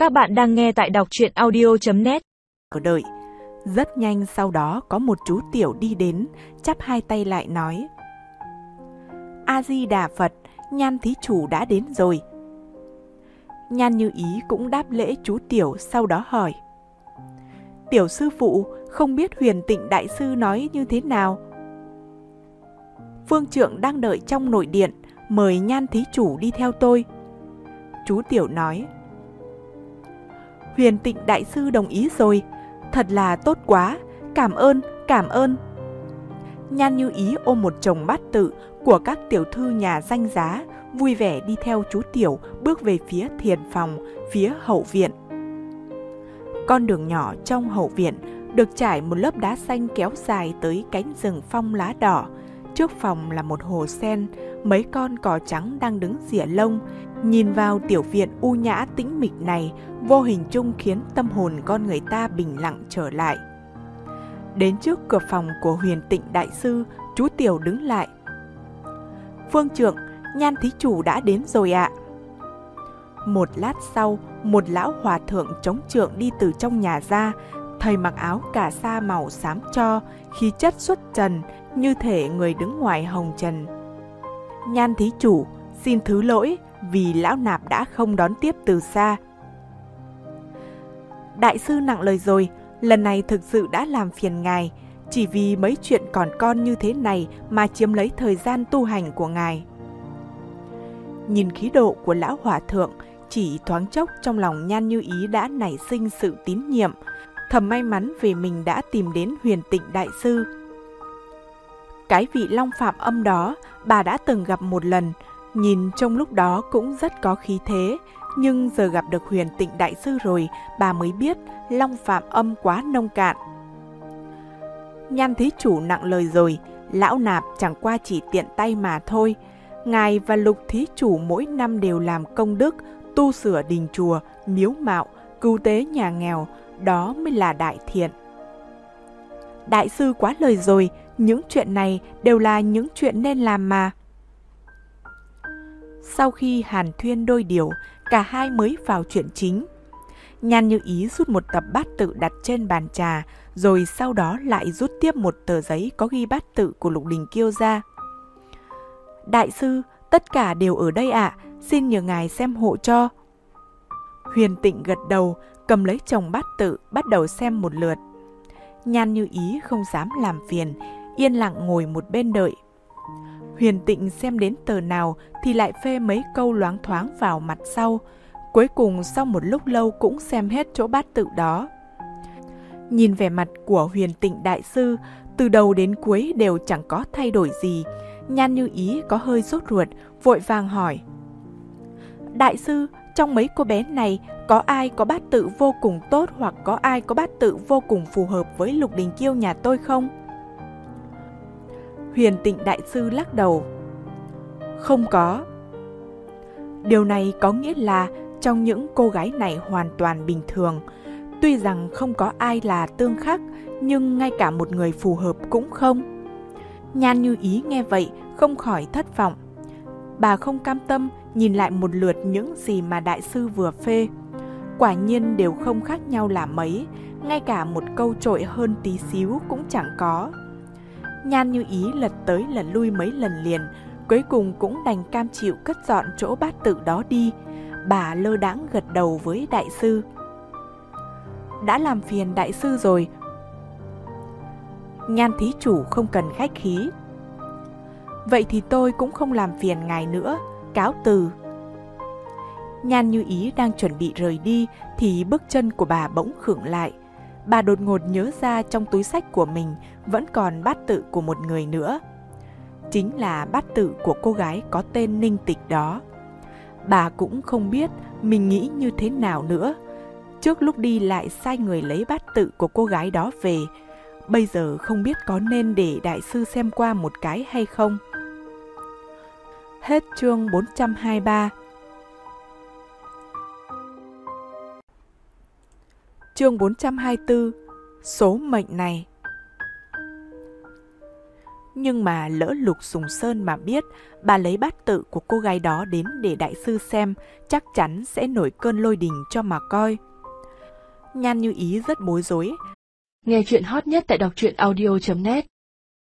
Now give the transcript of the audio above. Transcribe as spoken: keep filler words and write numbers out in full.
Các bạn đang nghe tại đọc truyện audio chấm net. Ở đợi, rất nhanh sau đó có một chú tiểu đi đến, chắp hai tay lại nói: A-di-đà Phật, Nhan thí chủ đã đến rồi. Nhan Như Ý cũng đáp lễ chú tiểu, sau đó hỏi: Tiểu sư phụ, không biết Huyền Tịnh đại sư nói như thế nào? Phương trượng đang đợi trong nội điện, mời Nhan thí chủ đi theo tôi. Chú tiểu nói: Huyền Tịnh đại sư đồng ý rồi, thật là tốt quá, cảm ơn, cảm ơn. Nhan Như Ý ôm một chồng bát tự của các tiểu thư nhà danh giá, vui vẻ đi theo chú tiểu bước về phía thiền phòng, phía hậu viện. Con đường nhỏ trong hậu viện được trải một lớp đá xanh kéo dài tới cánh rừng phong lá đỏ. Trước phòng là một hồ sen, mấy con cò trắng đang đứng rỉa lông. Nhìn vào tiểu viện u nhã tĩnh mịch này, vô hình chung khiến tâm hồn con người ta bình lặng trở lại. Đến trước cửa phòng của Huyền Tịnh đại sư, chú tiểu đứng lại. Phương trượng, Nhan thí chủ đã đến rồi ạ. Một lát sau, một lão hòa thượng chống trượng đi từ trong nhà ra. Thầy mặc áo cà sa màu xám tro, khí chất xuất trần, như thể người đứng ngoài hồng trần. Nhan thí chủ, xin thứ lỗi vì lão nạp đã không đón tiếp từ xa. Đại sư nặng lời rồi, lần này thực sự đã làm phiền ngài, chỉ vì mấy chuyện còn con như thế này mà chiếm lấy thời gian tu hành của ngài. Nhìn khí độ của lão hòa thượng, chỉ thoáng chốc trong lòng Nhan Như Ý đã nảy sinh sự tín nhiệm, thầm may mắn vì mình đã tìm đến Huyền Tịnh đại sư. Cái vị Long Phạm Âm đó bà đã từng gặp một lần, nhìn trong lúc đó cũng rất có khí thế, nhưng giờ gặp được Huyền Tịnh đại sư rồi, bà mới biết Long Phạm Âm quá nông cạn. Nhan thí chủ nặng lời rồi, lão nạp chẳng qua chỉ tiện tay mà thôi. Ngài và Lục thí chủ mỗi năm đều làm công đức, tu sửa đình chùa, miếu mạo, cứu tế nhà nghèo, đó mới là đại thiện. Đại sư quá lời rồi, những chuyện này đều là những chuyện nên làm mà. Sau khi hàn thuyên đôi điều, cả hai mới vào chuyện chính. Nhan Như Ý rút một tập bát tự đặt trên bàn trà, rồi sau đó lại rút tiếp một tờ giấy có ghi bát tự của Lục Đình Kiêu ra. Đại sư, tất cả đều ở đây ạ, à, xin nhờ ngài xem hộ cho. Huyền Tịnh gật đầu, cầm lấy chồng bát tự, bắt đầu xem một lượt. Nhan Như Ý không dám làm phiền, yên lặng ngồi một bên đợi. Huyền Tịnh xem đến tờ nào thì lại phê mấy câu loáng thoáng vào mặt sau. Cuối cùng sau một lúc lâu cũng xem hết chỗ bát tự đó. Nhìn vẻ mặt của Huyền Tịnh đại sư, từ đầu đến cuối đều chẳng có thay đổi gì. Nhan Như Ý có hơi sốt ruột, vội vàng hỏi: Đại sư, trong mấy cô bé này có ai có bát tự vô cùng tốt, hoặc có ai có bát tự vô cùng phù hợp với Lục Đình Kiêu nhà tôi không? Huyền Tịnh đại sư lắc đầu: Không có. Điều này có nghĩa là trong những cô gái này hoàn toàn bình thường. Tuy rằng không có ai là tương khắc, nhưng ngay cả một người phù hợp cũng không. Nhan Như Ý nghe vậy không khỏi thất vọng. Bà không cam tâm nhìn lại một lượt những gì mà đại sư vừa phê. Quả nhiên đều không khác nhau là mấy, ngay cả một câu trội hơn tí xíu cũng chẳng có. Nhan Như Ý lật tới lật lui mấy lần liền, cuối cùng cũng đành cam chịu cất dọn chỗ bát tự đó đi. Bà lơ đãng gật đầu với đại sư: Đã làm phiền đại sư rồi. Nhan thí chủ không cần khách khí. Vậy thì tôi cũng không làm phiền ngài nữa, cáo từ. Nhan Như Ý đang chuẩn bị rời đi thì bước chân của bà bỗng khựng lại. Bà đột ngột nhớ ra trong túi xách của mình vẫn còn bát tự của một người nữa. Chính là bát tự của cô gái có tên Ninh Tịch đó. Bà cũng không biết mình nghĩ như thế nào nữa. Trước lúc đi lại sai người lấy bát tự của cô gái đó về. Bây giờ không biết có nên để đại sư xem qua một cái hay không. Hết chương bốn trăm hai mươi ba. Chương bốn trăm hai mươi tư. Số mệnh này. Nhưng mà lỡ Lục Sùng Sơn mà biết bà lấy bát tự của cô gái đó đến để đại sư xem, chắc chắn sẽ nổi cơn lôi đình cho mà coi. Nhan Như Ý rất bối rối. Nghe chuyện hot nhất tại đọc truyện audio chấm net